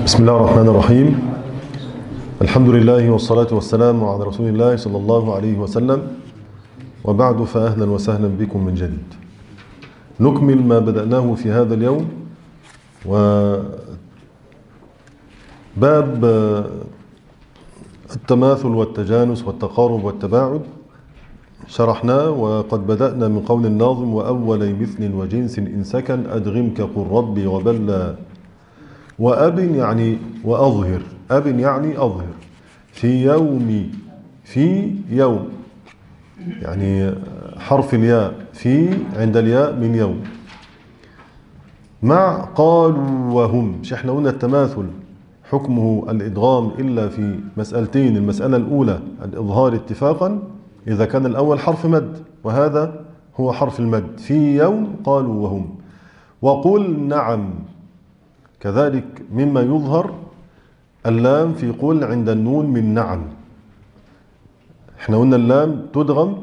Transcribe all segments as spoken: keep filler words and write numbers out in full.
بسم الله الرحمن الرحيم. الحمد لله والصلاة والسلام على رسول الله صلى الله عليه وسلم، وبعد، فأهلا وسهلا بكم من جديد. نكمل ما بدأناه في هذا اليوم، وباب التماثل والتجانس والتقارب والتباعد شرحناه، وقد بدأنا من قول الناظم: وأول مثل وجنس إن سكن أدغمك قل ربي وبلى وأب يعني وأظهر، أب يعني أظهر، في يوم، في يوم يعني حرف الياء، في عند الياء من يوم، مع قالوا وهم. مش احنا قلنا التماثل حكمه الإدغام إلا في مسألتين: المسألة الأولى الإظهار اتفاقا إذا كان الأول حرف مد، وهذا هو حرف المد، في يوم قالوا وهم. وقل نعم كذلك مما يظهر اللام في قل عند النون من نعم. احنا قلنا اللام تدغم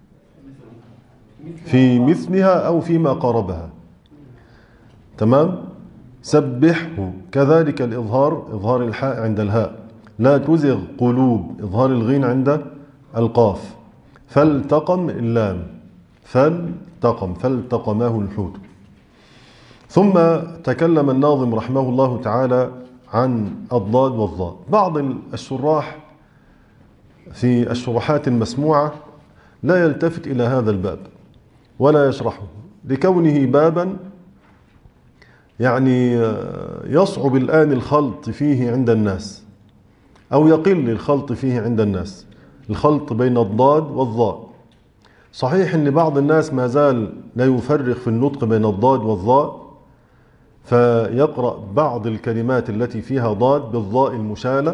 في مثلها أو فيما قاربها، تمام. سبحه كذلك الإظهار، إظهار الحاء عند الهاء، لا تزغ قلوب، إظهار الغين عند القاف. فالتقم اللام، فالتقم، فالتقمه الحوت. ثم تكلم الناظم رحمه الله تعالى عن الضاد والظاء. بعض الشراح في الشروحات المسموعة لا يلتفت إلى هذا الباب ولا يشرحه، لكونه بابا يعني يصعب الآن الخلط فيه عند الناس، أو يقل الخلط فيه عند الناس، الخلط بين الضاد والظاء. صحيح أن بعض الناس ما زال لا يفرق في النطق بين الضاد والظاء، فيقرأ بعض الكلمات التي فيها ضاد بالضاء المشالة،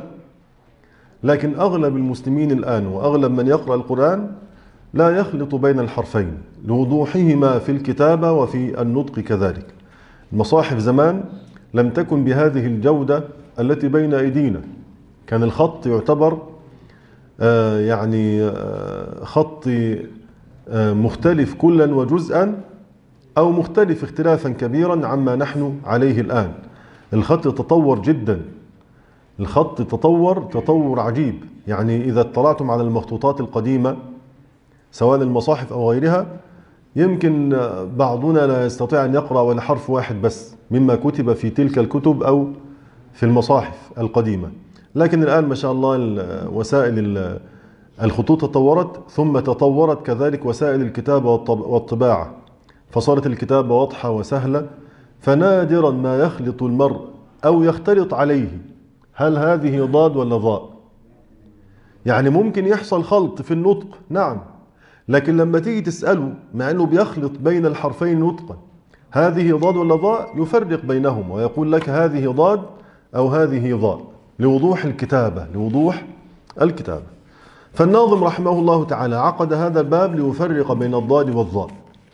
لكن أغلب المسلمين الآن وأغلب من يقرأ القرآن لا يخلط بين الحرفين لوضوحهما في الكتابة وفي النطق كذلك. المصاحف زمان لم تكن بهذه الجودة التي بين أيدينا، كان الخط يعتبر آه يعني آه خط آه مختلف كلا وجزءا، أو مختلف اختلافا كبيرا عما نحن عليه الآن. الخط تطور جدا، الخط تطور تطور عجيب. يعني إذا اطلعتم على المخطوطات القديمة سواء المصاحف أو غيرها، يمكن بعضنا لا يستطيع أن يقرأ ولا حرف واحد بس مما كتب في تلك الكتب أو في المصاحف القديمة. لكن الآن ما شاء الله وسائل الخطوط تطورت، ثم تطورت كذلك وسائل الكتابة والطباعة، فصارت الكتابة واضحة وسهلة. فنادرا ما يخلط المرء أو يختلط عليه هل هذه ضاد ولا ضاء. يعني ممكن يحصل خلط في النطق، نعم، لكن لما تيجي تسأله مع أنه بيخلط بين الحرفين نطقا، هذه ضاد ولا ضاء، يفرق بينهم ويقول لك هذه ضاد أو هذه ضاء، لوضوح الكتابة، لوضوح الكتابة. فالناظم رحمه الله تعالى عقد هذا الباب ليفرق بين الضاد والضاء،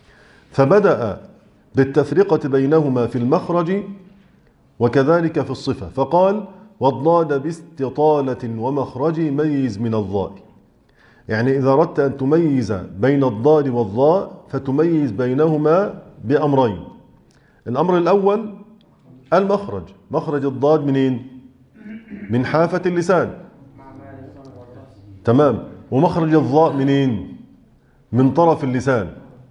فبدأ بالتفرقة بينهما في المخرج وكذلك في الصفة، فقال: والضاد باستطالة ومخرج ميز من الضاء. يعني إذا أردت أن تميز بين الضاد والضاء فتميز بينهما بأمرين. الأمر الأول المخرج، مخرج الضاد منين؟ من حافة اللسان، تمام. ومخرج الضاء منين؟ من طرف اللسان،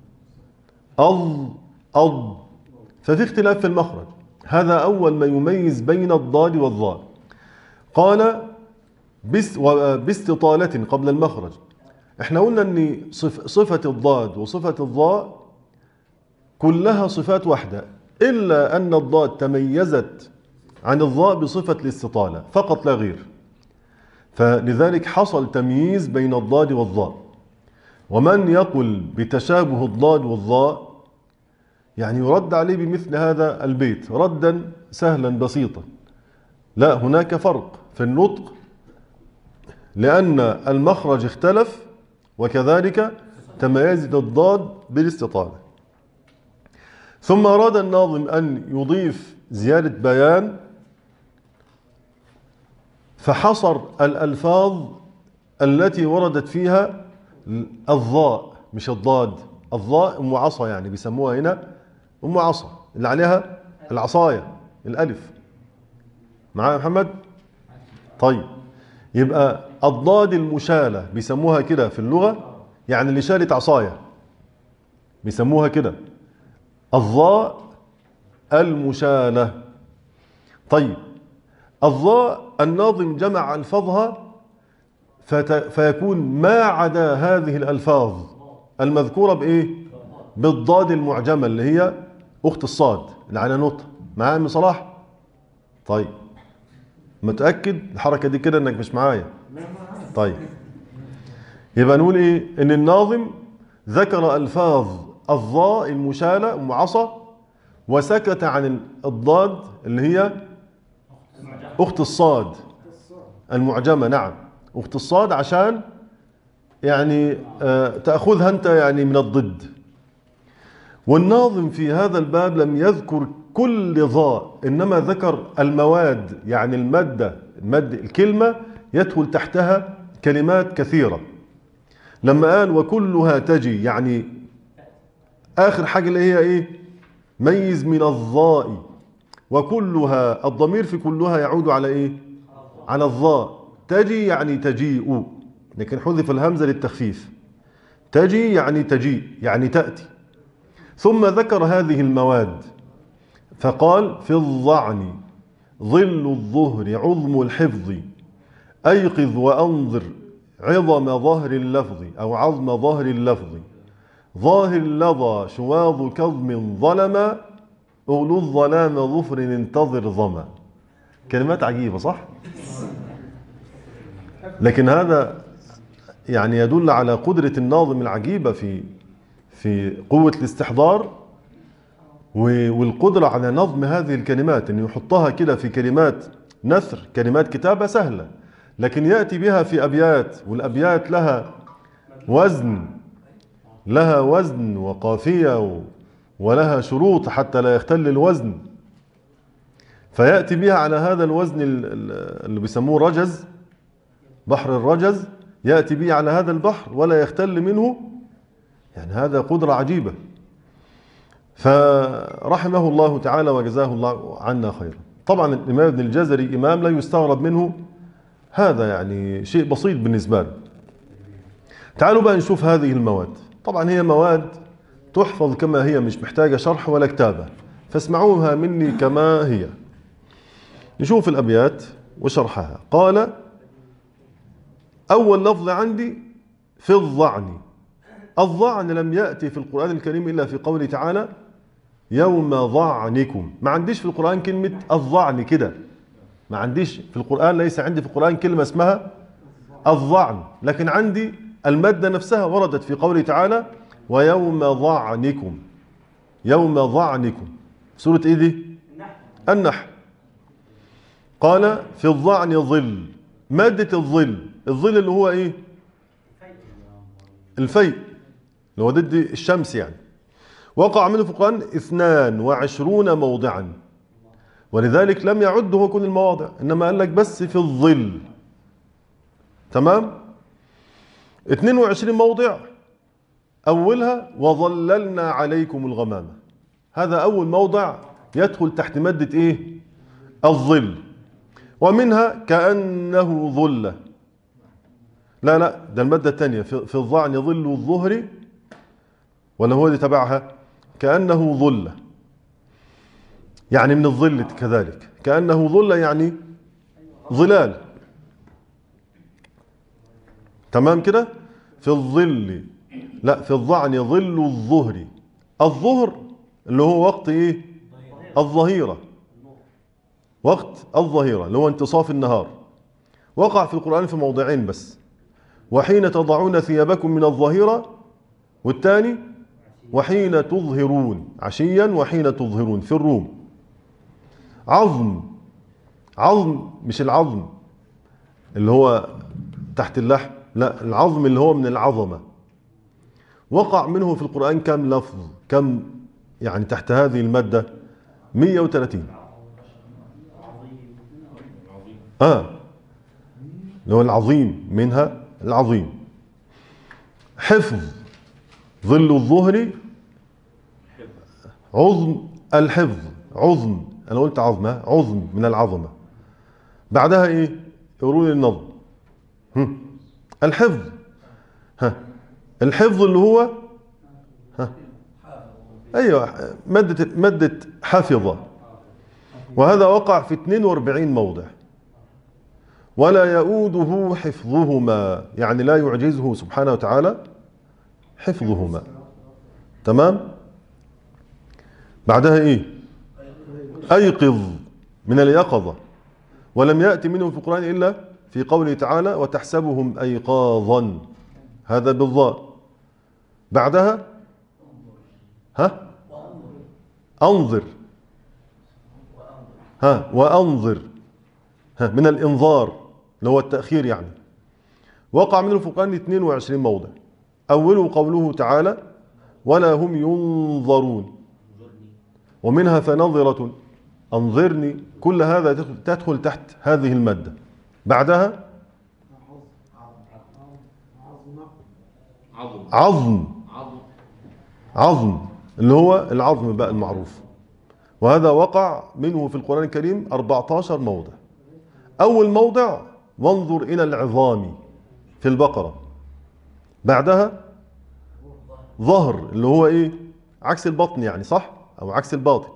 أض أض، ففي اختلاف في المخرج. هذا أول ما يميز بين الضاد والضاء. قال باستطالة قبل المخرج. احنا قلنا ان صفة الضاد وصفة الضاء كلها صفات واحدة، إلا أن الضاد تميزت عن الضاء بصفة الاستطالة فقط لا غير، فلذلك حصل تمييز بين الضاد والضاء. ومن يقل بتشابه الضاد والضاء يعني يرد عليه بمثل هذا البيت ردا سهلا بسيطا: لا، هناك فرق في النطق، لأن المخرج اختلف وكذلك تميزت الضاد بالاستطالة. ثم أراد الناظم أن يضيف زيادة بيان، فحصر الألفاظ التي وردت فيها الضاء، مش الضاد. الضاء أم عصا، يعني بيسموها هنا أم عصا، اللي عليها العصاية، الألف. معايا يا محمد؟ طيب، يبقى الضاد المشالة بيسموها كده في اللغة، يعني اللي شالت عصاية بيسموها كده الضاء المشالة. طيب، الضاء الناظم جمع ألفاظها فيكون ما عدا هذه الألفاظ المذكورة بإيه؟ بالضاد المعجمة اللي هي أخت الصاد اللي على نطق. معايا من صلاح؟ طيب، متأكد الحركة دي كده انك مش معايا؟ طيب، يبقى نقول ايه؟ ان الناظم ذكر الفاظ الضاء المشالة ام عصا، وسكت عن الضاد اللي هي اخت الصاد المعجمة. نعم، اخت الصاد، عشان يعني آه تأخذها انت يعني من الضد. والناظم في هذا الباب لم يذكر كل ضاء، انما ذكر المواد، يعني المادة المد الكلمة يدخل تحتها كلمات كثيرة. لما قال وكلها تجي، يعني آخر حاجة اللي هي إيه؟ ميز من الضاء. وكلها، الضمير في كلها يعود على إيه؟ على الضاء. تجي يعني تجيء، لكن حذف الهمزة للتخفيف. تجي يعني تجيء، يعني تأتي. ثم ذكر هذه المواد فقال في الظعن ظل الظهر عظم الحفظ أيقظ وأنظر عظم ظهر اللفظ أو عظم ظهر اللفظ ظاهر لظى شواظ كظم ظلم أغلو الظلام ظفر انتظر ظما. كلمات عجيبة صح؟ لكن هذا يعني يدل على قدرة الناظم العجيبة في في قوة الاستحضار والقدرة على نظم هذه الكلمات، أن يحطها كده في كلمات نثر، كلمات كتابة سهلة، لكن يأتي بها في أبيات، والأبيات لها وزن، لها وزن وقافية ولها شروط حتى لا يختل الوزن، فيأتي بها على هذا الوزن اللي بيسموه رجز، بحر الرجز، يأتي به على هذا البحر ولا يختل منه. يعني هذا قدرة عجيبة. فرحمه الله تعالى وجزاه الله عنا خيرا. طبعا الإمام ابن الجزري إمام لا يستغرب منه، هذا يعني شيء بسيط بالنسبة له. تعالوا بقى نشوف هذه المواد. طبعا هي مواد تحفظ كما هي، مش محتاجة شرح ولا كتابة، فاسمعوها مني كما هي. نشوف الأبيات وشرحها. قال: أول لفظ عندي في الظعن. الظعن لم يأتي في القرآن الكريم إلا في قوله تعالى يوم ظعنكم. ما عنديش في القرآن كلمة الظعن كده، ما عنديش في القرآن، ليس عندي في القرآن كلمة اسمها الظعن، لكن عندي المادة نفسها وردت في قوله تعالى ويوم ظعنكم. يوم ظعنكم سورة ايه دي؟ النحل. قال في الظعن ظل. مادة الظل، الظل اللي هو ايه؟ الفيء، اللي هو ضد الشمس يعني. وقع منه في القرآن اثنان وعشرون موضعا، ولذلك لم يعده كل المواضع، انما قال لك بس في الظل. تمام؟ اثنين وعشرين موضع، اولها وظللنا عليكم الغمامة. هذا اول موضع يدخل تحت مادة ايه؟ الظل. ومنها كأنه ظلة. لا لا، ده المادة الثانية في الظعن ظل الظهر، ولا هو اللي تبعها؟ كأنه ظلة، يعني من الظل كذلك. كأنه ظلة يعني ظلال. تمام كده؟ في الظل، لا، في الظعن ظل الظهر. الظهر اللي هو وقت ايه؟ الظهيرة، وقت الظهيرة اللي هو انتصاف النهار. وقع في القرآن في موضعين بس، وحين تضعون ثيابكم من الظهيرة، والثاني وحين تظهرون عشيا وحين تظهرون في الروم. عظم، عظم مش العظم اللي هو تحت اللحم، لا، العظم اللي هو من العظمة. وقع منه في القرآن كم لفظ؟ كم يعني تحت هذه المادة؟ مئة وثلاثين. اه اللي هو العظيم، منها العظيم. حفظ ظل الظهر، عظم الحفظ، عظم، انا قلت عظمة، عظم من العظمة. بعدها ايه؟ يقولون لي النظم. هم. الحفظ. ها الحفظ اللي هو ها ايوه مادة مادة حفظة، وهذا وقع في اثنين وأربعين موضع. ولا يؤوده حفظهما، يعني لا يعجزه سبحانه وتعالى حفظهما. تمام. بعدها ايه؟ ايقظ، من اليقظة، ولم يأتي منهم في القرآن إلا في قوله تعالى وتحسبهم أيقاظا، هذا بالضاء. بعدها ها أنظر، ها وأنظر، ها من الإنظار اللي هو التأخير يعني. وقع منه في القرآن اثنين وعشرين موضع. أوله قوله تعالى ولا هم ينظرون، ومنها فنظرة أنظرني، كل هذا تدخل تحت هذه المادة. بعدها عظم، عظم اللي هو العظم بقى المعروف، وهذا وقع منه في القرآن الكريم أربعة عشر موضع. أول موضع وانظر إلى العظام في البقرة. بعدها ظهر اللي هو إيه؟ عكس البطن يعني، صح؟ أو عكس الباطن.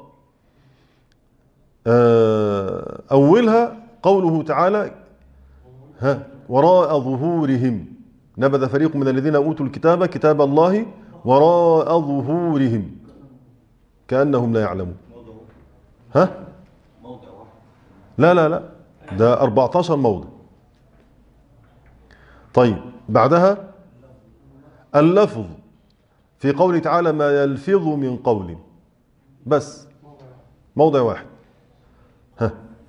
أولها قوله تعالى ها وراء ظهورهم نبذ فريق من الذين أوتوا الكتاب كتاب الله وراء ظهورهم كأنهم لا يعلمون. ها لا لا لا ده أربعة عشر موضع. طيب بعدها اللفظ في قوله تعالى ما يلفظ من قول، بس موضع واحد. ها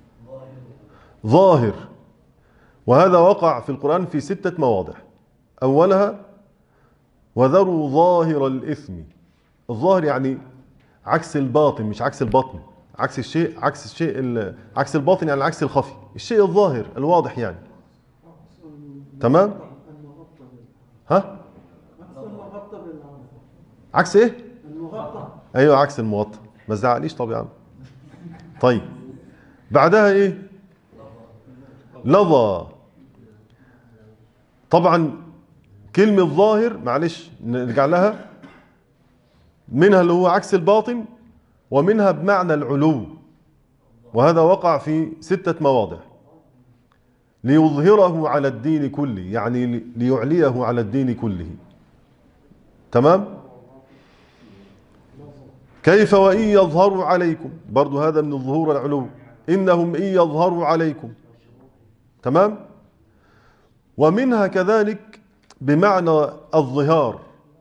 ظاهر، وهذا وقع في القرآن في ستة مواضع. أولها وذروا ظاهر الإثم. الظاهر يعني عكس الباطن، مش عكس البطن، عكس الشيء، عكس الشيء عكس الباطن يعني عكس الخفي، الشيء الظاهر الواضح يعني. تمام. ها عكس ايه؟ ايوه عكس المغطى. ما تزعقليش طب يا عم. طيب بعدها ايه؟ لظى. طبعا كلمة ظاهر معلش نرجع لها، منها اللي هو عكس الباطن، ومنها بمعنى العلو، وهذا وقع في ستة مواضع. ليظهره على الدين كله، يعني ليعليه على الدين كله. تمام. كيف وإن يظهروا عليكم، برضو هذا من الظهور العلو، إنهم إن يظهروا عليكم. تمام. ومنها كذلك بمعنى الظهار،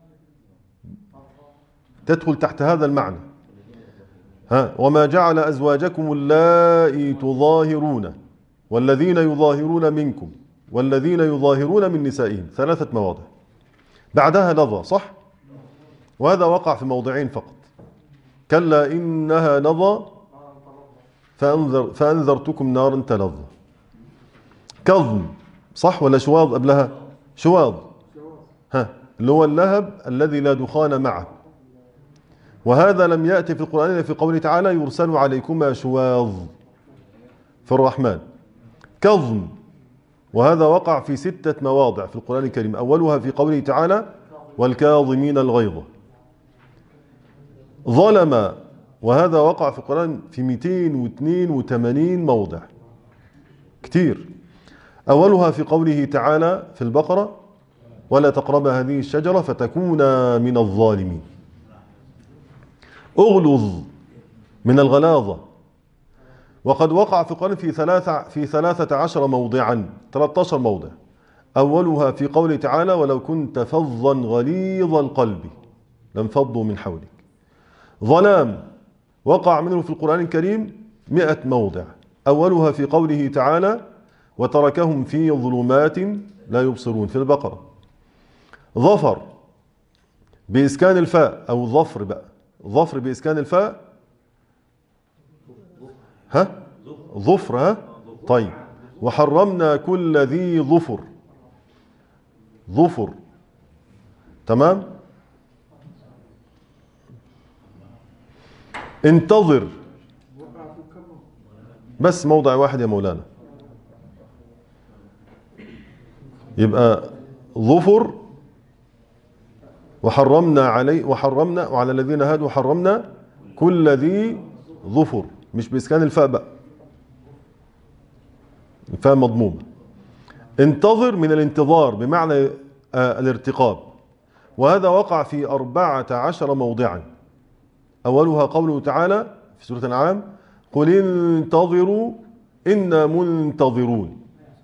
تدخل تحت هذا المعنى. ها وما جعل أزواجكم اللائي تظاهرون والذين يظاهرون منكم والذين يظاهرون من نسائهم، ثلاثة مواضع. بعدها لظى، صح؟ وهذا وقع في موضعين فقط. كلا إنها لظى فأنذر فأنذرتكم نارا تلظى. كظم، صح ولا شواظ قبلها؟ شواظ، ها اللي هو اللهب الذي لا دخان معه، وهذا لم يأتي في القرآن إلا في قوله تعالى يرسل عليكما شواظ في الرحمن. كظم، وهذا وقع في ستة مواضع في القرآن الكريم. أولها في قوله تعالى والكاظمين الغيظ. ظلم، وهذا وقع في القرآن في مئتين واثنين وثمانين موضع، كتير. أولها في قوله تعالى في البقرة ولا تقرب هذه الشجرة فتكونا من الظالمين. أغلظ، من الغلاظة، وقد وقع في القرآن في ثلاثة في ثلاثة عشر موضعا، ثلاثة عشر موضع. أولها في قوله تعالى ولو كنت فظا غليظ القلب لانفضوا من حولك. ظلام، وقع منه في القرآن الكريم مئة موضع. أولها في قوله تعالى وتركهم في ظلمات لا يبصرون في البقرة. ظفر بإسكان الفاء، أو ظفر بقى، ظفر بإسكان الفاء. ها ظفر، ها طيب. وحرمنا كل ذي ظفر، ظفر. تمام. انتظر، بس موضع واحد يا مولانا. يبقى ظفر، وحرمنا علي وحرمنا وعلى الذين هادوا حرمنا كل ذي ظفر، مش بإسكان الفاء بقى، الفاء مضمومة. انتظر من الانتظار بمعنى آه الارتقاب، وهذا وقع في أربعة عشر موضعا. أولها قوله تعالى في سورة الأنعام: قل انتظروا إنا منتظرون.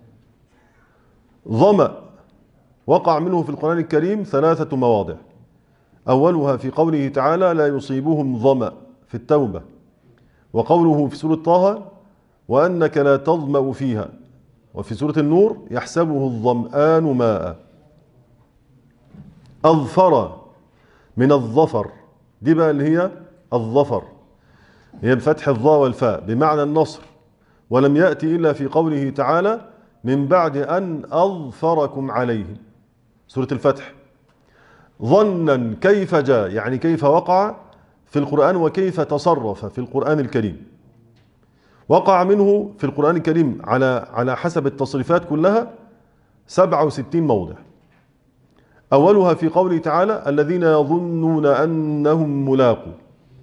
ظمأ وقع منه في القرآن الكريم ثلاثة مواضع. أولها في قوله تعالى: لا يصيبهم ظمأ في التوبة، وقوله في سورة طه: وأنك لا تظمأ فيها، وفي سورة النور: يحسبه الظمآن ماء. أظفر من الظفر، دي بقى اللي هي الظفر، هي بفتح الظاء والفاء بمعنى النصر، ولم يأتي إلا في قوله تعالى: من بعد أن أظفركم عليهم، سورة الفتح. ظنا كيف جاء، يعني كيف وقع في القرآن وكيف تصرف في القرآن الكريم. وقع منه في القرآن الكريم على على حسب التصريفات كلها سبعة وستين موضع. أولها في قوله تعالى: الذين يظنون أنهم ملاقوا،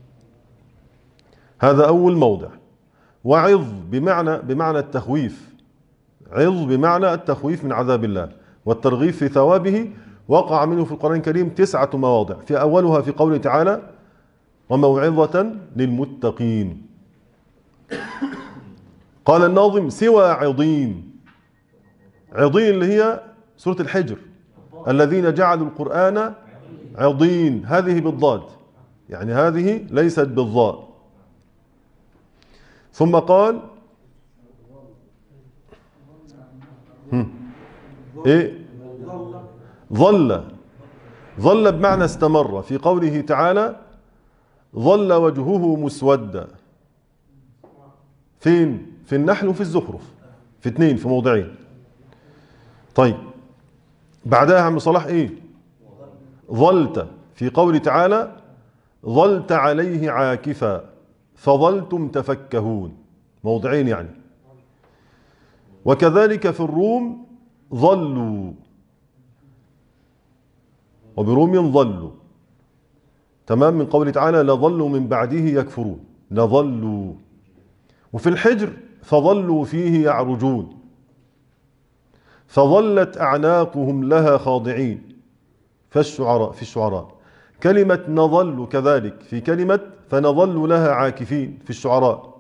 هذا أول موضع. وعظ بمعنى بمعنى التخويف، عظ بمعنى التخويف من عذاب الله والترغيب في ثوابه، وقع منه في القرآن الكريم تسعة مواضع. في أولها في قوله تعالى: وموعظة للمتقين. قال الناظم: سوى عظيم، عظيم اللي هي سورة الحجر: الذين جعلوا القرآن عظيم، هذه بالضاد، يعني هذه ليست بالضاء. ثم قال هم. ايه ظل، ظل بمعنى استمر، في قوله تعالى: ظل وجهه مسودا. فين؟ في النحل وفي الزخرف، في اثنين، في موضعين. طيب بعدها عم صلاح ايه؟ ظلت، في قوله تعالى: ظلت عليه عاكفا فظلتم تفكهون، موضعين يعني. وكذلك في الروم: ظلوا، وبروم ظلوا، تمام، من قوله تعالى: لظلوا من بعده يكفرون، لظلوا. وفي الحجر: فظلوا فيه يعرجون، فظلت أعناقهم لها خاضعين، فالشعراء في الشعراء. كلمة نظل كذلك في كلمة فنظل لها عاكفين في الشعراء.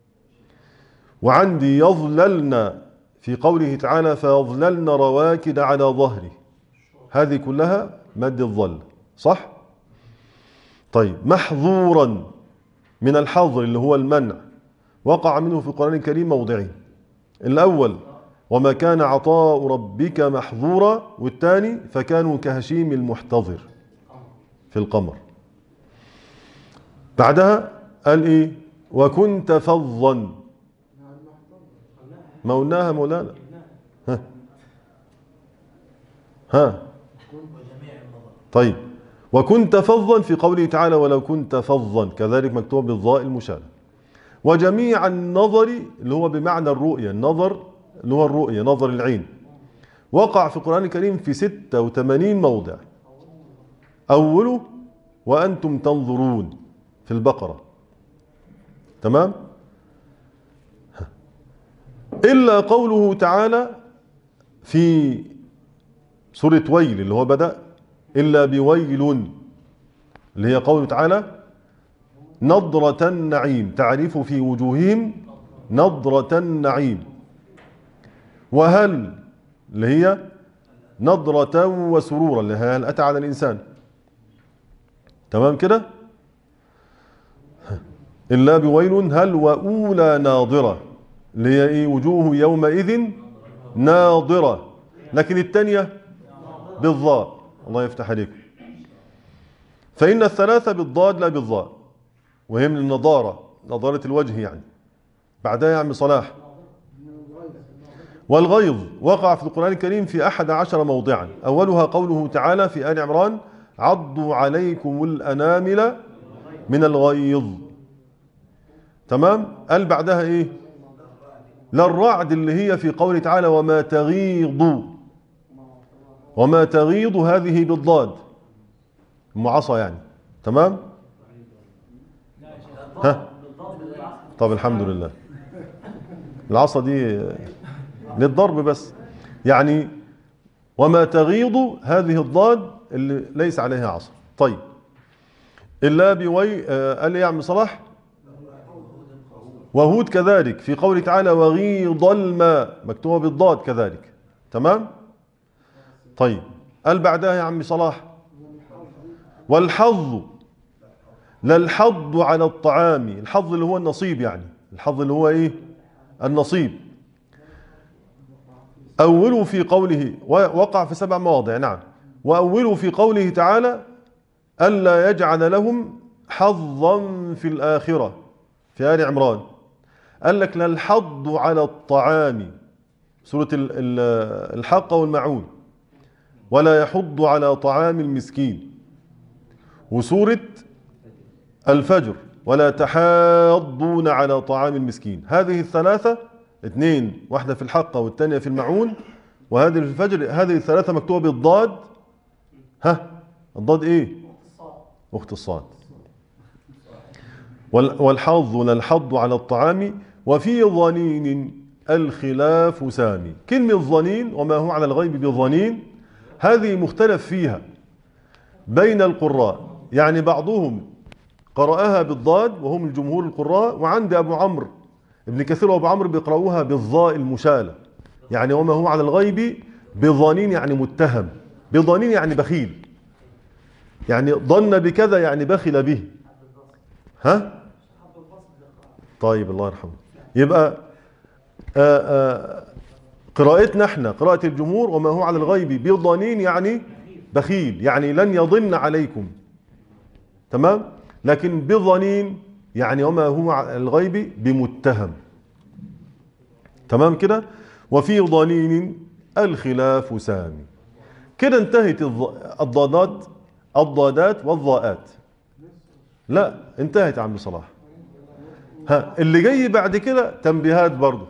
وعندي يظللن في قوله تعالى: فيظللن رواكد على ظهره، هذه كلها مد الظل، صح؟ طيب محظورا من الحظر اللي هو المنع، وقع منه في القرآن الكريم موضعين. الأول: وما كان عطاء ربك محظورا، والثاني: فكانوا كهشيم المحتضر في القمر. بعدها قال ايه؟ وكنت فظا، ما قلناها مولانا؟ ها ها طيب، وكنت فظا في قوله تعالى: ولو كنت فظا، كذلك مكتوب بالضاء المشالة. وجميع النظر اللي هو بمعنى الرؤية، النظر اللي هو الرؤية، نظر العين، وقع في القرآن الكريم في ستة وثمانين موضع. أوله: وأنتم تنظرون في البقرة، تمام؟ إلا قوله تعالى في سورة ويل اللي هو بدأ: إلا بويل، اللي هي قوله تعالى: نضرة النعيم، تعرف في وجوههم نضرة النعيم. وهل اللي هي نضرة وسرورا، اللي هي هل أتى على الإنسان، تمام كده؟ إلا بويل. هل وأولى ناظرة، اللي هي إيه؟ وجوه يومئذ ناظرة، لكن الثانية بالضاء، الله يفتح عليكم. فإن الثلاثة بالضاد لا بالضاء، وهي من النضارة، نضارة الوجه يعني. بعدها يا عم صلاح: والغيظ وقع في القرآن الكريم في أحد عشر موضعا. أولها قوله تعالى في آل عمران: عضوا عليكم الأنامل من الغيظ، تمام. قال بعدها إيه؟ للرعد، اللي هي في قوله تعالى: وما تغيض وما تغيض هذه بالضاد، المعصى يعني. تمام؟ ها؟ طب الحمد لله. العصا دي للضرب بس، يعني وما تغيض هذه الضاد اللي ليس عليها عصا. طيب إلا بوي آه قال لي يا عم صلاح وهود كذلك في قوله تعالى وغيض الماء مكتوبة بالضاد كذلك. تمام؟ طيب قال بعدها يا عم صلاح والحظ، لا الحظ على الطعام، الحظ اللي هو النصيب، يعني الحظ اللي هو ايه؟ النصيب. أولوا في قوله، وقع في سبع مواضع. نعم. وأولوا في قوله تعالى ألا يجعل لهم حظا في الآخرة في آل عمران. قال لك لا الحظ على الطعام سورة الحاقة والمعون، ولا يحض على طعام المسكين، وسورة الفجر ولا تحاضون على طعام المسكين. هذه الثلاثة، اثنين، واحدة في الحاقة والثانية في المعون وهذه في الفجر، هذه الثلاثة مكتوبة بالضاد. ها الضاد ايه؟ اخت الصاد. والحظ لا الحظ على الطعام وفي ظنين الخلاف سامي. كلمة ظنين وما هو على الغيب بظنين هذه مختلف فيها بين القراء، يعني بعضهم قرأها بالضاد وهم الجمهور القراء، وعند أبو عمرو ابن كثير وأبو عمرو بيقرأوها بالضاء المشالة، يعني وما هو على الغيب بظنين يعني متهم، بظنين يعني بخيل، يعني ظن بكذا يعني بخل به. ها؟ طيب الله يرحمه. يبقى آآ آآ قراءتنا احنا قراءة الجمهور وما هو على الغيب بظنين يعني بخيل، يعني لن يضن عليكم. تمام؟ لكن بظنين يعني وما هو على الغيب بمتهم. تمام كده؟ وفي ظنين الخلاف سامي. كده انتهت الضادات الضادات والضاءات. لا انتهت يا عم صلاح. ها اللي جاي بعد كده تنبيهات برضه.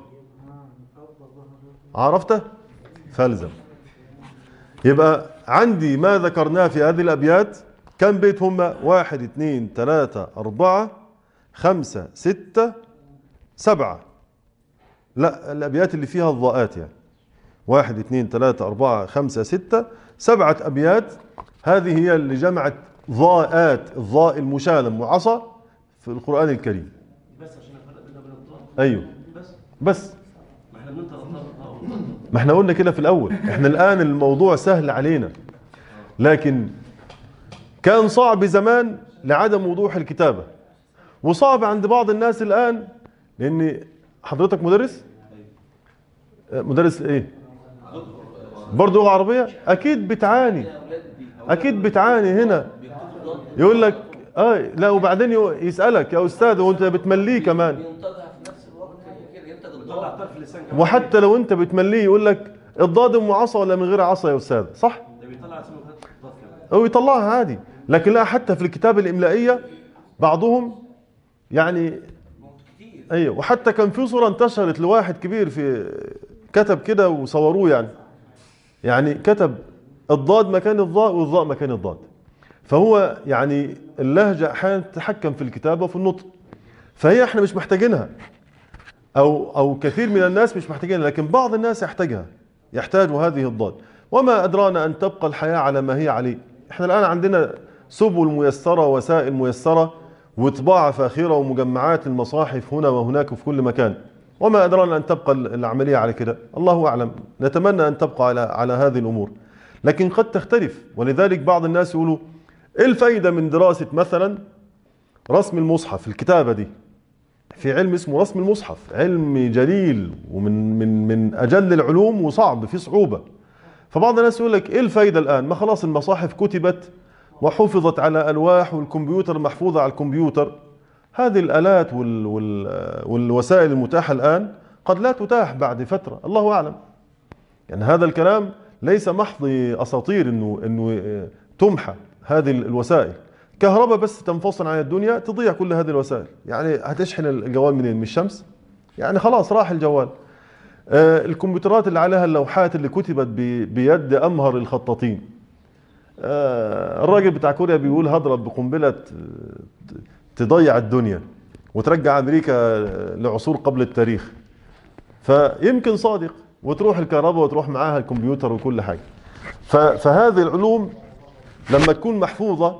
عرفته؟ فالزم. يبقى عندي ما ذكرناه في هذه الأبيات كم بيت هم؟ واحد اثنين ثلاثة أربعة خمسة ستة سبعة. لا الأبيات اللي فيها الضاءات يعني واحد اثنين ثلاثة أربعة خمسة ستة سبعة أبيات. هذه هي اللي جمعت ضاءات الضاء المشالة المعصى في القرآن الكريم. بس عشان افرق بينها وبين الضاء. أيوه بس بس ما احنا بننطق الضاء. ما احنا قلنا كده في الأول. احنا الآن الموضوع سهل علينا، لكن كان صعب زمان لعدم وضوح الكتابة، وصعب عند بعض الناس الآن لأن حضرتك مدرس مدرس ايه؟ برضه لغة عربية. أكيد بتعاني أكيد بتعاني هنا. يقول لك اه لا وبعدين يسألك يا أستاذ وأنت بتمليه كمان، وحتى لو أنت بتمليه يقول لك الضاد ام عصا ولا من غير عصا يا أستاذ؟ صح؟ هو يطلعها عادي، لكن لا حتى في الكتابة الإملائية بعضهم يعني ايوه. وحتى كان في صورة انتشرت لواحد كبير في كتب كده وصوروه، يعني يعني كتب الضاد مكان الضاء والضاء مكان الضاد. فهو يعني اللهجة احيانا تتحكم في الكتابة وفي النطق، فهي احنا مش محتاجينها او او كثير من الناس مش محتاجينها، لكن بعض الناس يحتاجها، يحتاج هذه الضاد. وما أدرانا أن تبقى الحياة على ما هي عليه. احنا الآن عندنا سبل ميسرة وسائل ميسرة وطباعة فاخرة ومجمعات المصاحف هنا وهناك وفي كل مكان. وما أدرانا أن تبقى العملية على كده، الله أعلم. نتمنى أن تبقى على على هذه الأمور، لكن قد تختلف. ولذلك بعض الناس يقولوا إيه الفايدة من دراسة مثلا رسم المصحف؟ الكتابة دي في علم اسمه رسم المصحف، علم جليل ومن من من أجل العلوم وصعب، في صعوبة. فبعض الناس يقول لك إيه الفايدة الآن؟ ما خلاص المصاحف كتبت وحفظت على ألواح والكمبيوتر محفوظة على الكمبيوتر. هذه الآلات وال وال والوسائل المتاحة الآن قد لا تتاح بعد فترة، الله أعلم. يعني هذا الكلام ليس محض أساطير إنه إنه تمحى هذه الوسائل. كهرباء بس تنفصل عن الدنيا تضيع كل هذه الوسائل. يعني هتشحن الجوال منين؟ من الشمس؟ يعني خلاص راح الجوال. آه، الكمبيوترات اللي عليها اللوحات اللي كتبت ب- بيد أمهر الخطاطين. آه، الراجل بتاع كوريا بيقول هضرب بقنبلة آه، تضيع الدنيا وترجع أمريكا لعصور قبل التاريخ. فيمكن صادق، وتروح الكهرباء وتروح معاها الكمبيوتر وكل حاجة. ف- فهذه العلوم لما تكون محفوظة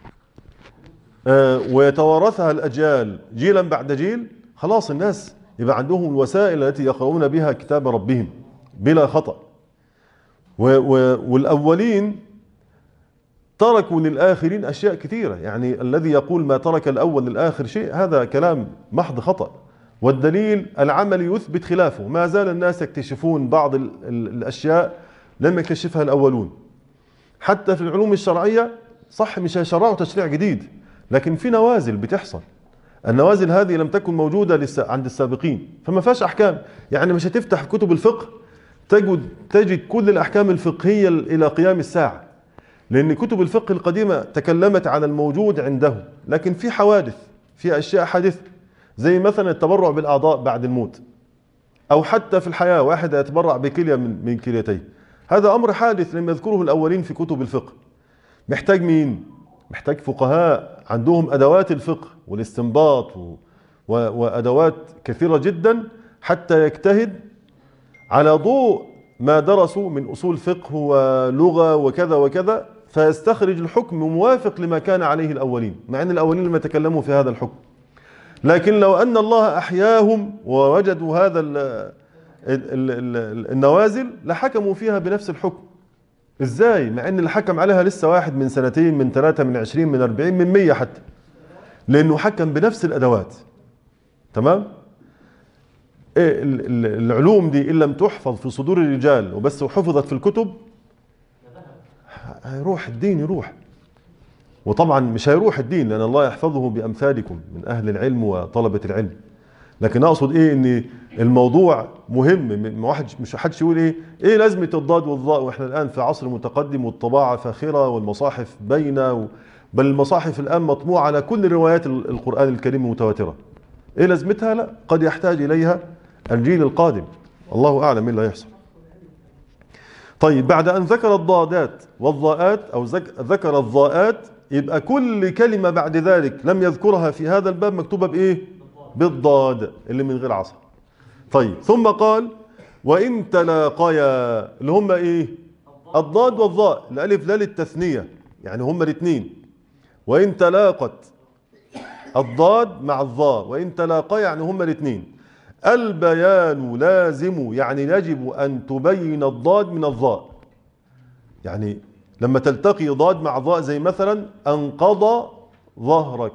آه، ويتوارثها الأجيال جيلا بعد جيل، خلاص الناس يبقى عندهم الوسائل التي يقرؤون بها كتاب ربهم بلا خطأ. و- و- والأولين تركوا للآخرين أشياء كثيرة. يعني الذي يقول ما ترك الأول للآخر شيء، هذا كلام محض خطأ. والدليل العمل يثبت خلافه. ما زال الناس يكتشفون بعض ال- ال- الأشياء لم يكتشفها الأولون. حتى في العلوم الشرعية، صح مش هيشرعوا تشريع جديد، لكن في نوازل بتحصل. النوازل هذه لم تكن موجودة للس- عند السابقين، فما فيهاش أحكام. يعني مش هتفتح كتب الفقه تجد تجد كل الأحكام الفقهية إلى قيام الساعة، لأن كتب الفقه القديمة تكلمت على الموجود عنده. لكن في حوادث، في أشياء حادثة، زي مثلا التبرع بالأعضاء بعد الموت، أو حتى في الحياة واحد يتبرع بكلية من من كليتيه. هذا أمر حادث لم يذكره الأولين في كتب الفقه. محتاج مين؟ محتاج فقهاء عندهم أدوات الفقه والاستنباط و... و... وأدوات كثيرة جدا، حتى يجتهد على ضوء ما درسوا من أصول فقه ولغة وكذا وكذا، فيستخرج الحكم موافق لما كان عليه الأولين، مع أن الأولين لم يتكلموا في هذا الحكم. لكن لو أن الله أحياهم ووجدوا هذا ال ال ال النوازل لحكموا فيها بنفس الحكم. إزاي؟ مع أن اللي حكم عليها لسه واحد من سنتين، من ثلاثة، من عشرين، من أربعين، من مية حتى، لأنه حكم بنفس الأدوات. تمام؟ إيه ال- ال- العلوم دي إن لم تحفظ في صدور الرجال وبس وحفظت في الكتب، هيروح الدين، يروح. وطبعا مش هيروح الدين، لأن الله يحفظه بأمثالكم من أهل العلم وطلبة العلم. لكن أقصد إيه، إن الموضوع مهم. ما واحد مش حدش يقول إيه إيه لازمة الضاد والظاء وإحنا الآن في عصر متقدم والطباعة فاخرة والمصاحف باينة و... بل المصاحف الآن مطبوعة على كل روايات ال- القرآن الكريم متواترة. إيه لازمتها؟ لا، قد يحتاج إليها الجيل القادم، الله أعلم إيه اللي هيحصل. طيب، بعد أن ذكر الضادات والضاءات أو ذك- ذكر الضاءات، يبقى كل كلمة بعد ذلك لم يذكرها في هذا الباب مكتوبة بإيه؟ بالضاد اللي من غير عصا. طيب، ثم قال وإن تلاقيا، اللي هم إيه؟ الضاد والضاء. الألف لا للتثنية، يعني هم الاثنين. وإن تلاقت الضاد مع الضاء، وإن تلاقيا يعني هم الاثنين. البيان لازم، يعني يجب أن تبين الضاد من الضاء. يعني لما تلتقي ضاد مع ضاء، زي مثلا أنقض ظهرك،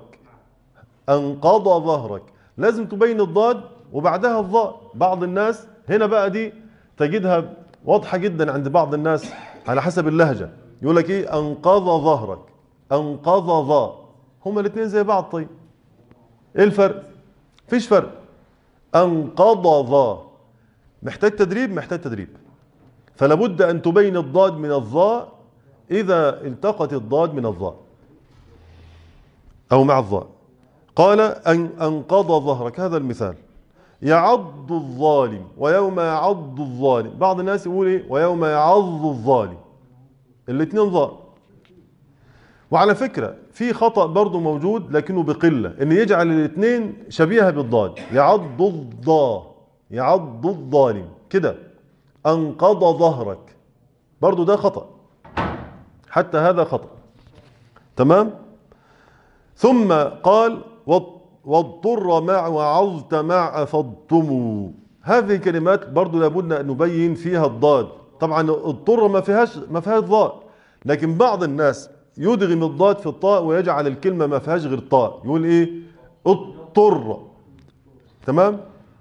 أنقض ظهرك، لازم تبين الضاد وبعدها الضاء. بعض الناس هنا بقى دي تجدها واضحة جدا عند بعض الناس على حسب اللهجة، يقول لك إيه؟ أنقض ظهرك، أنقض ضاء، هما الاثنين زي بعض. طيب إيه الفرق؟ فيش فرق. أنقض ضاء محتاج تدريب، محتاج تدريب. فلا بد أن تبين الضاد من الضاء إذا التقت الضاد من الضاء أو مع الضاء. قال أن أنقض ظهرك، هذا المثال. يعض الظالم، ويوم يعض الظالم. بعض الناس يقول إيه؟ ويوم يعض الظالم، الاثنين ضاء. وعلى فكرة في خطأ برضو موجود لكنه بقلة، إن يجعل الاثنين شبيهة بالضاد. يعض الضاء، يعض الظالم كده. أنقض ظهرك، برضو ده خطأ، حتى هذا خطأ. تمام. ثم قال واضطر مع وعظت مع أفضتم. هذه كلمات برضو لابد أن نبين فيها الضاد. طبعا اضطر ما فيهاش ما فيهاش ضاء، لكن بعض الناس يدغم الضاد في الطاء ويجعل الكلمة ما فيهاش غير طاء، يقول ايه؟ اضطر. تمام.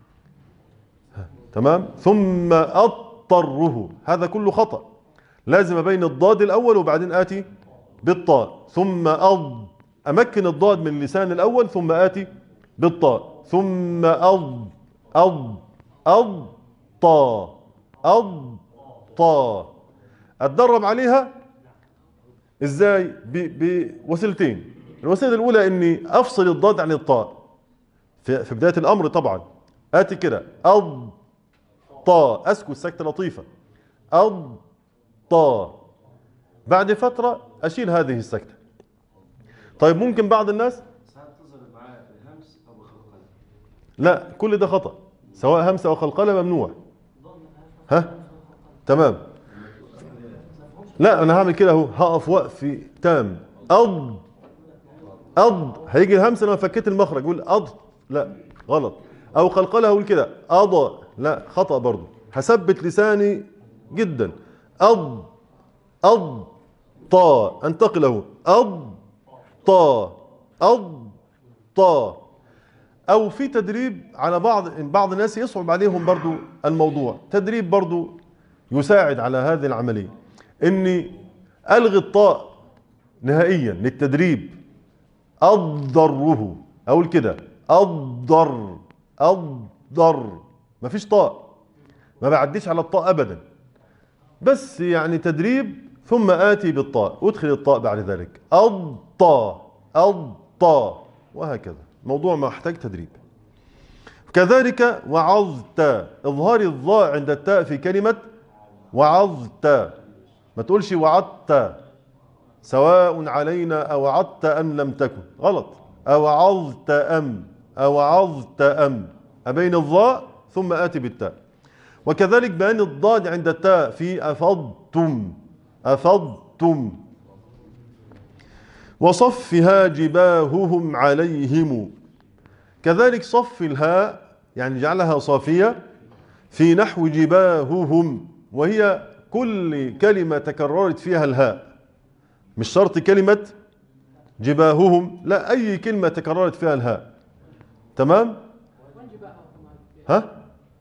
تمام. ثم اضطره، هذا كله خطأ. لازم ابين الضاد الاول وبعدين اتي بالطاء. ثم أض، امكن الضاد من اللسان الاول ثم اتي بالطاء. ثم أض أض أض طا أض طا. اتدرب عليها ازاي؟ بوسيلتين. الوسيله الاولى اني افصل الضاد عن الطاء في, في بدايه الامر. طبعا اتي كده أض طا، أسكت سكتة لطيفة. أض طا، بعد فترة أشيل هذه السكتة. طيب ممكن بعض الناس ساعات تظهر معاه الهمس او الخلقله. لا، كل ده خطأ، سواء همسة أو خلقلة ممنوع. ها تمام. لا أنا هعمل كده أهو، هقف وقف تام. أض أض، هيجي الهمسة لما فكيت المخرج أقول أض، لا غلط. أو قلقلة أقول كده أض، لا خطأ برضو. هثبت لساني جدا. أض أض طا، أنتقله أض طا أض طا. أو في تدريب على بعض بعض الناس يصعب عليهم برضو الموضوع، تدريب برضو يساعد على هذه العملية، إني ألغي الطاء نهائيا للتدريب. أضره، أقول كده أضر أضر، مفيش طاء، ما بعديش على الطاء أبدا، بس يعني تدريب، ثم آتي بالطاء، أدخل الطاء بعد ذلك. أضطا أضطا، وهكذا. موضوع ما يحتاج تدريب. كذلك وعظت، إظهار الظاء عند التاء في كلمة وعظت، ما تقولش وعظت، سواء علينا أوعظت أم لم تكن، غلط. أوعظت أم أوعظت أم، أبين الظاء ثم آتي بالتاء. وكذلك بيان الضاد عند التاء في أفضتم أفضتم. وصفها جباههم عليهم، كذلك صف الهاء يعني جعلها صافية في نحو جباههم، وهي كل كلمة تكررت فيها الهاء، مش شرط كلمة جباههم، لا أي كلمة تكررت فيها الهاء. تمام؟ ها؟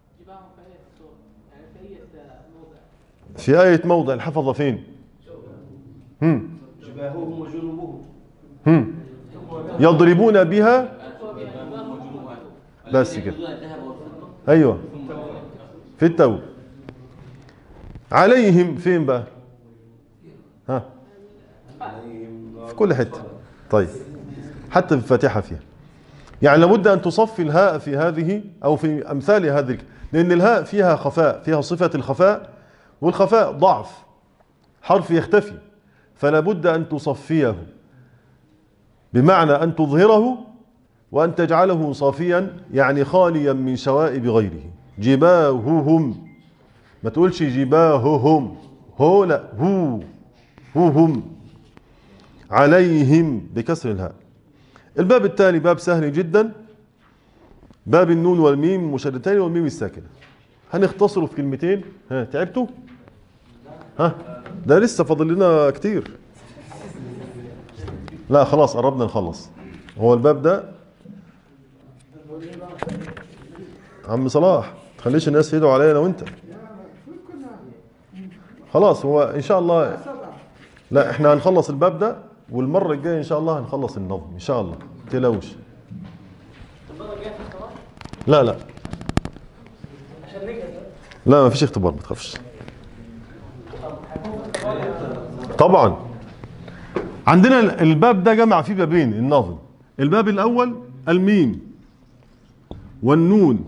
في آية موضع الحفظة فين؟ هم. جباههم وجنوبهم. هم. يضربون بها، بس كده. أيوة في التو. عليهم فين بقى؟ ها؟ في كل حتة. طيب حتى في الفاتحة فيها. يعني لابد أن تصفي الهاء في هذه أو في أمثال هذه، لأن الهاء فيها خفاء، فيها صفة الخفاء، والخفاء ضعف، حرف يختفي، فلا بد أن تصفيه، بمعنى أن تظهره وأن تجعله صافيا، يعني خاليا من شوائب غيره. جباههم، ما تقولش جباههم، هو لا هو هو هم. عليهم بكسر الهاء. الباب التالي باب سهل جدا، باب النون والميم المشددتين والميم الساكنة. هنختصره في كلمتين. ها تعبتوا؟ ها ده لسه فاضل لنا كتير. لا خلاص قربنا نخلص. هو الباب ده عم صلاح تخليش الناس يدعوا عليا انا وانت. خلاص هو ان شاء الله، لا احنا هنخلص الباب ده، والمره الجايه ان شاء الله هنخلص النظم ان شاء الله، ما تقلقوش. لا لا لا، ما فيش اختبار، ما تخافش. طبعا عندنا الباب ده جمع فيه بابين النظم. الباب الاول الميم والنون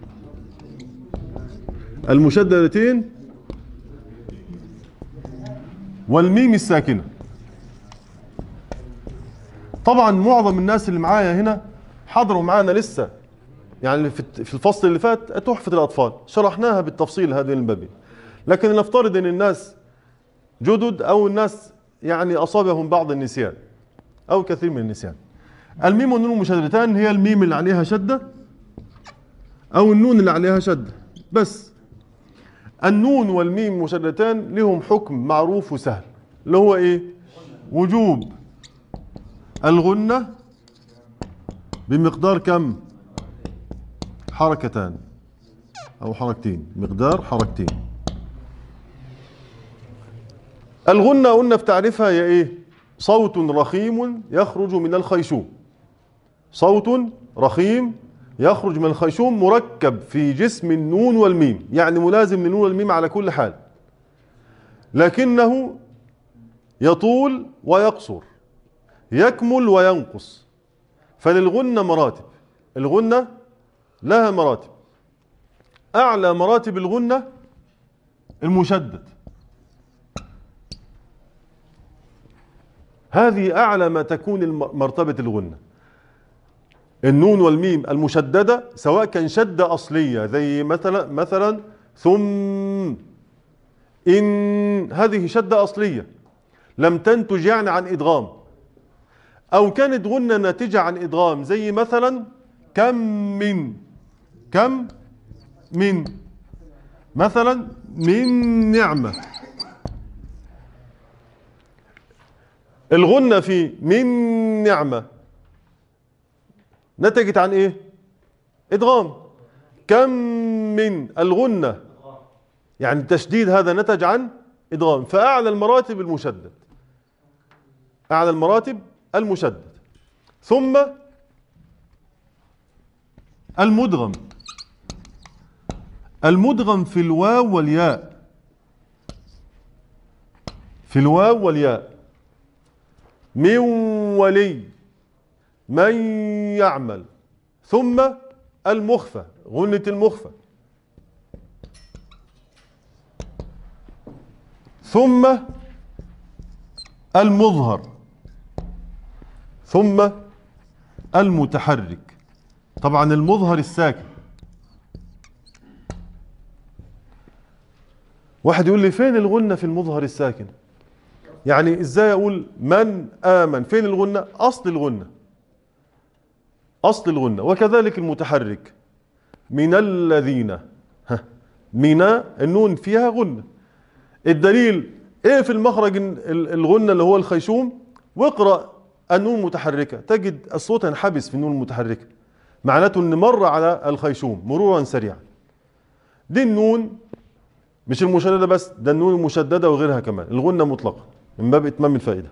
المشددتين والميم الساكنة. طبعا معظم الناس اللي معايا هنا حضروا معانا لسه، يعني في الفصل اللي فات تحفة الأطفال شرحناها بالتفصيل هذه البابين، لكن نفترض ان الناس جدد او الناس يعني اصابهم بعض النسيان او كثير من النسيان. الميم والنون المشددتان هي الميم اللي عليها شدة او النون اللي عليها شدة بس. النون والميم مشددتان لهم حكم معروف وسهل، اللي هو ايه؟ وجوب الغنة بمقدار كم؟ حركتان او حركتين، مقدار حركتين. الغنة قلنا في تعريفها هي ايه؟ صوت رخيم يخرج من الخيشوم، صوت رخيم يخرج من الخيشوم مركب في جسم النون والميم، يعني ملازم للنون والميم على كل حال، لكنه يطول ويقصر، يكمل وينقص. فللغنة مراتب، الغنة لها مراتب. أعلى مراتب الغنة المشدد، هذه أعلى ما تكون مرتبة الغنة. النون والميم المشددة سواء كان شدة أصلية زي مثلا مثلا ثم، إن، هذه شدة أصلية لم تنتج يعني عن إدغام، أو كانت غنة ناتجة عن إدغام زي مثلا كم من، كم من، مثلا من نعمة. الغنة في من نعمة نتجت عن إيه؟ إدغام. كم من الغنة يعني التشديد هذا نتج عن إدغام. فأعلى المراتب المشدد، أعلى المراتب المشدد. ثم المدغم، المدغم في الواو والياء، في الواو والياء. من ولي، من يعمل. ثم المخفى، غنة المخفى. ثم المظهر. ثم المتحرك. طبعا المظهر الساكن. واحد يقول لي فين الغنة في المظهر الساكن؟ يعني ازاي اقول من آمن؟ فين الغنة؟ اصل الغنة، اصل الغنة. وكذلك المتحرك من الذين، ها، من النون فيها غنة. الدليل ايه؟ في المخرج الغنة اللي هو الخيشوم، واقرأ النون متحركة تجد الصوت ينحبس في النون المتحركة، معناته ان مر على الخيشوم مرورا سريعا. دي النون مش المشددة بس، ده النون المشددة وغيرها كمان، الغنة مطلقة من باب إتمام الفائدة.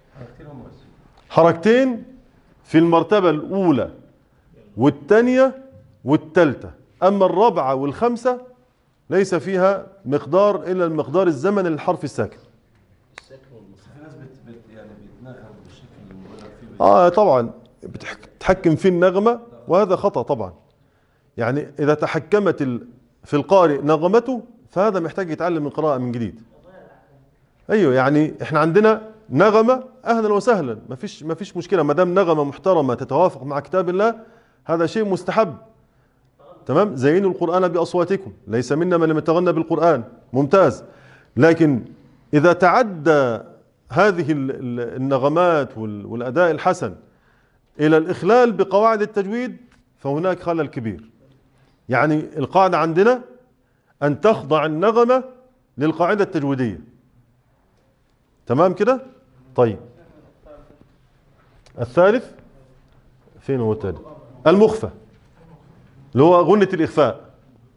حركتين في المرتبة الأولى والثانية والثالثة، أما الرابعة والخامسة ليس فيها مقدار إلا المقدار الزمني للحرف الساكن. في ناس بت بت يعني بيتنقل بالشكل المبالغ فيه. آه طبعا بتتحكم في النغمة، وهذا خطأ طبعا. يعني إذا تحكمت في القارئ نغمته فهذا محتاج يتعلم القراءة من جديد. ايوه يعني احنا عندنا نغمة اهلا وسهلا، ما فيش ما فيش مشكلة ما دام نغمة محترمة تتوافق مع كتاب الله، هذا شيء مستحب. تمام؟ زينوا القرآن بأصواتكم، ليس منا من لم يتغنى بالقرآن، ممتاز. لكن إذا تعدى هذه النغمات والأداء الحسن إلى الإخلال بقواعد التجويد فهناك خلل كبير. يعني القاعدة عندنا أن تخضع النغمة للقاعدة التجويدية. تمام كده؟ طيب الثالث فين هو الثالث؟ المخفى اللي هو غنة الإخفاء.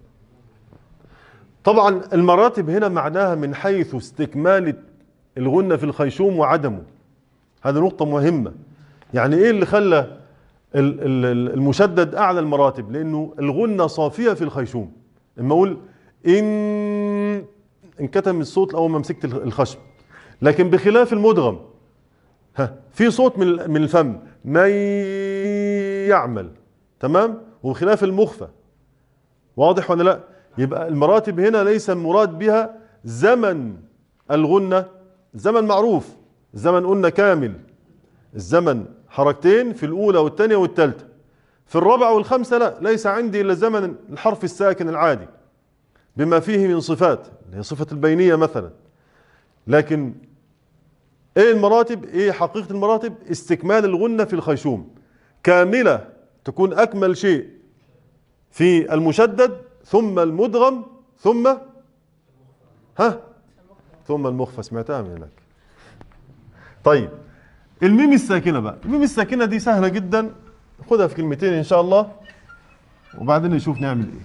طبعا المراتب هنا معناها من حيث استكمال الغنة في الخيشوم وعدمه. هذه نقطة مهمة. يعني ايه اللي خلى المشدد أعلى المراتب؟ لأنه الغنة صافية في الخيشوم. اما اقول إن انكتم الصوت أول ما مسكت الخشب، لكن بخلاف المدغم ها في صوت من من الفم من يعمل. تمام؟ وبخلاف المخفى. واضح ولا لا؟ يبقى المراتب هنا ليس المراد بها زمن الغنة، زمن معروف، زمن قلنا كامل، الزمن حركتين في الأولى والثانية والثالثة. في الرابعة والخامسة لا، ليس عندي إلا زمن الحرف الساكن العادي بما فيه من صفات، هي صفة البينية مثلا. لكن ايه المراتب؟ ايه حقيقة المراتب؟ استكمال الغنة في الخيشوم كاملة، تكون أكمل شيء في المشدد، ثم المدغم، ثم ها ثم المخفى. سمعتها من هناك. طيب الميم الساكنة بقى، الميم الساكنة دي سهلة جدا، خدها في كلمتين إن شاء الله وبعدين نشوف نعمل إيه.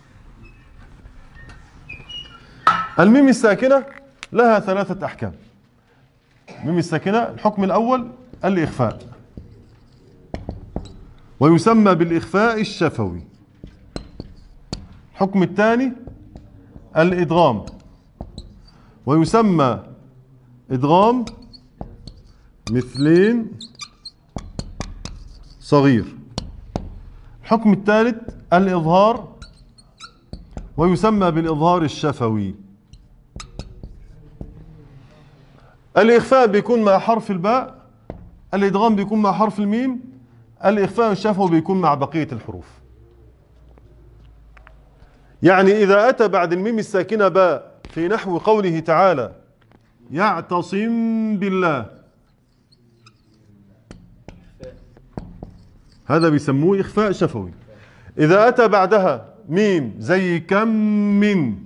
الميم الساكنة لها ثلاثة أحكام. الميم الساكنة الحكم الأول الإخفاء، ويسمى بالإخفاء الشفوي. الحكم الثاني الإدغام، ويسمى إدغام مثلين صغير. الحكم الثالث الإظهار، ويسمى بالإظهار الشفوي. الإخفاء بيكون مع حرف الباء، الإدغام بيكون مع حرف الميم، الإخفاء الشفوي بيكون مع بقية الحروف. يعني إذا أتى بعد الميم الساكنة باء في نحو قوله تعالى يعتصم بالله، هذا بيسموه إخفاء شفوي. إذا أتى بعدها ميم زي كم من،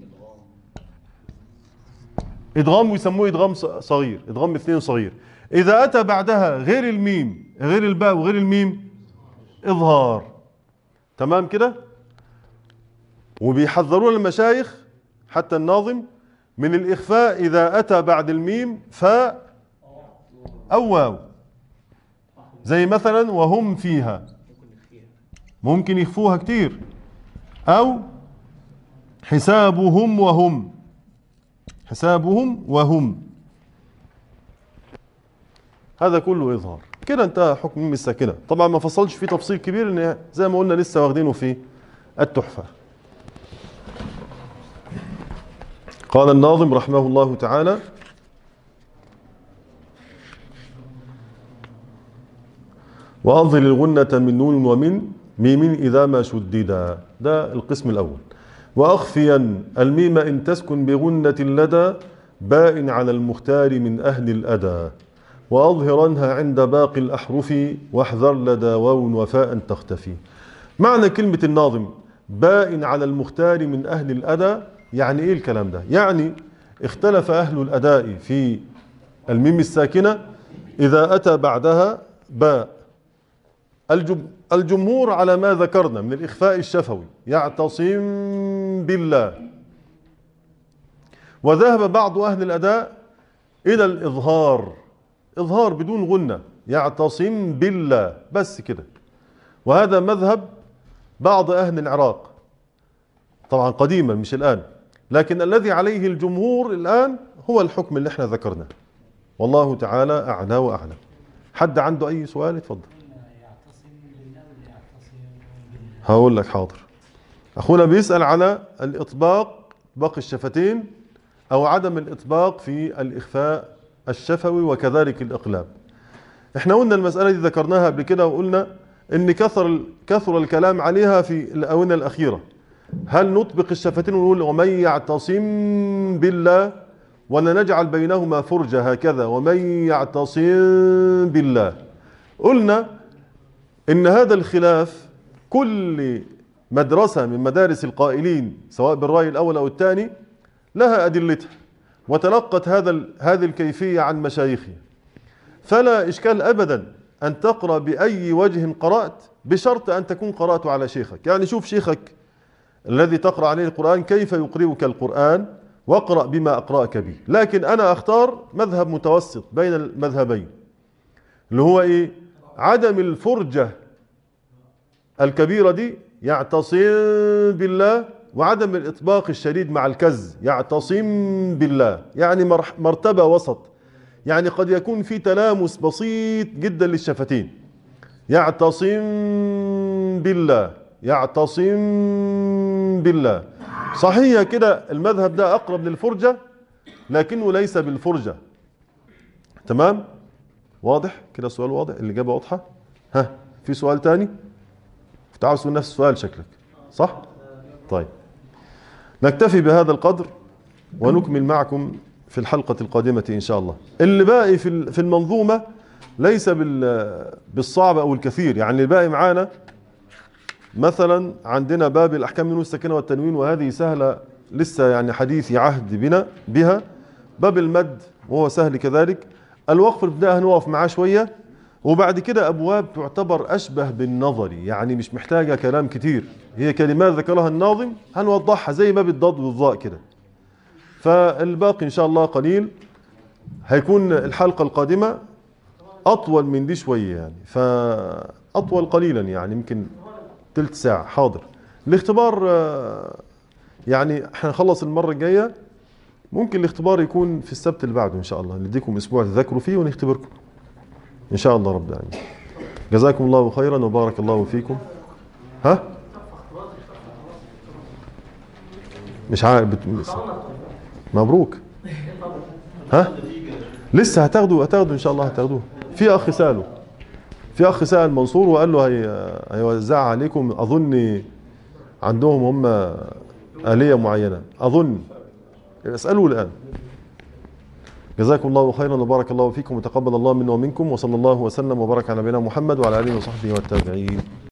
إدغام ويسموه إدغام صغير، إدغام اثنين صغير. إذا أتى بعدها غير الميم، غير الباء وغير الميم، إظهار. تمام كده؟ وبيحذرون المشايخ حتى الناظم من الإخفاء إذا أتى بعد الميم فاء أو واو، زي مثلا وهم فيها، ممكن يخفوها كتير، أو حسابهم وهم، حسابهم وهم، هذا كله إظهار. كده انتهى حكم الميم الساكنة. طبعا ما فصلش فيه تفصيل كبير، ان زي ما قلنا لسه واخدينه في التحفة. قال الناظم رحمه الله تعالى: وأظهر الغنة من نون ومن ميم إذا ما شددا، ده القسم الأول. وأخفيا الميم إن تسكن بغنة لدى باء على المختار من أهل الأدى، وأظهرنها عند باقي الأحرف واحذر لدى واو وفاء تختفي. معنى كلمة الناظم باء على المختار من أهل الأدى، يعني إيه الكلام ده؟ يعني اختلف أهل الأداء في الميم الساكنة إذا أتى بعدها باء. الجمهور على ما ذكرنا من الإخفاء الشفوي، يعتصم بالله. وذهب بعض أهل الأداء إلى الإظهار، إظهار بدون غنة، يعتصم بالله بس كده. وهذا مذهب بعض أهل العراق طبعا قديما مش الآن، لكن الذي عليه الجمهور الآن هو الحكم اللي احنا ذكرناه، والله تعالى أعلى وأعلم. حد عنده أي سؤال يتفضل. هقول لك حاضر. أخونا بيسأل على الإطباق، إطباق الشفتين، أو عدم الإطباق في الإخفاء الشفوي وكذلك الإقلاب. احنا قلنا المسألة دي ذكرناها قبل كده، وقلنا إن كثر كثر الكلام عليها في الآونة الأخيرة. هل نطبق الشفتين ونقول ومن يعتصم بالله، ولا نجعل بينهما فرجة هكذا ومن يعتصم بالله؟ قلنا إن هذا الخلاف كل مدرسة من مدارس القائلين سواء بالرأي الأول أو الثاني لها أدلتها، وتلقت هذا هذه الكيفية عن مشايخها. فلا إشكال أبدا أن تقرأ بأي وجه قرأت، بشرط أن تكون قرأت على شيخك. يعني شوف شيخك الذي تقرأ عليه القرآن كيف يقرئك القرآن، واقرأ بما أقرأك به. لكن أنا أختار مذهب متوسط بين المذهبين، اللي هو إيه؟ عدم الفرجة الكبيرة دي، يعتصم بالله، وعدم الإطباق الشديد مع الكز، يعتصم بالله، يعني مرتبة وسط. يعني قد يكون في تلامس بسيط جدا للشفتين، يعتصم بالله، يعتصم بالله. صحيح كده المذهب ده أقرب للفرجة، لكنه ليس بالفرجة. تمام؟ واضح كده؟ السؤال واضح؟ الإجابة واضحة؟ ها، في سؤال تاني؟ كنت عاوز تقول نفس السؤال شكلك، صح؟ طيب، نكتفي بهذا القدر ونكمل معكم في الحلقة القادمة إن شاء الله. اللي باقي في في المنظومة ليس بالصعب أو الكثير، يعني اللي باقي معانا مثلا عندنا باب الأحكام من السكنة والتنوين، وهذه سهلة لسه، يعني حديث عهد بنا بها. باب المد وهو سهل كذلك. الوقف نبدأ هنوقف معاه شوية، وبعد كده أبواب تعتبر أشبه بالنظري، يعني مش محتاجة كلام كتير، هي كلمات ذكرها الناظم هنوضحها زي ما بالضاد والظاء كده. فالباقي إن شاء الله قليل، هيكون الحلقة القادمة أطول من دي شوية، يعني فأطول قليلا، يعني يمكن تلت ساعة. حاضر. الاختبار يعني احنا نخلص المرة الجاية، ممكن الاختبار يكون في السبت اللي بعده إن شاء الله، نديكم أسبوع تذاكروا فيه ونختبركم إن شاء الله رب العالمين. جزاكم الله خيرا وبارك الله فيكم. ها؟ مش عارف بت... مبروك. ها لسه هتاخدوا هتاخدوا ان شاء الله هتاخدوه. في اخ ساله في اخ سال منصور وقال له هي هيوزعها عليكم، اظن عندهم هم آلية معينة اظن، اسالوا الان. جزاكم الله خيرا وبارك الله فيكم وتقبل الله منا ومنكم، وصلى الله وسلم وبارك على نبينا محمد وعلى اله وصحبه والتابعين.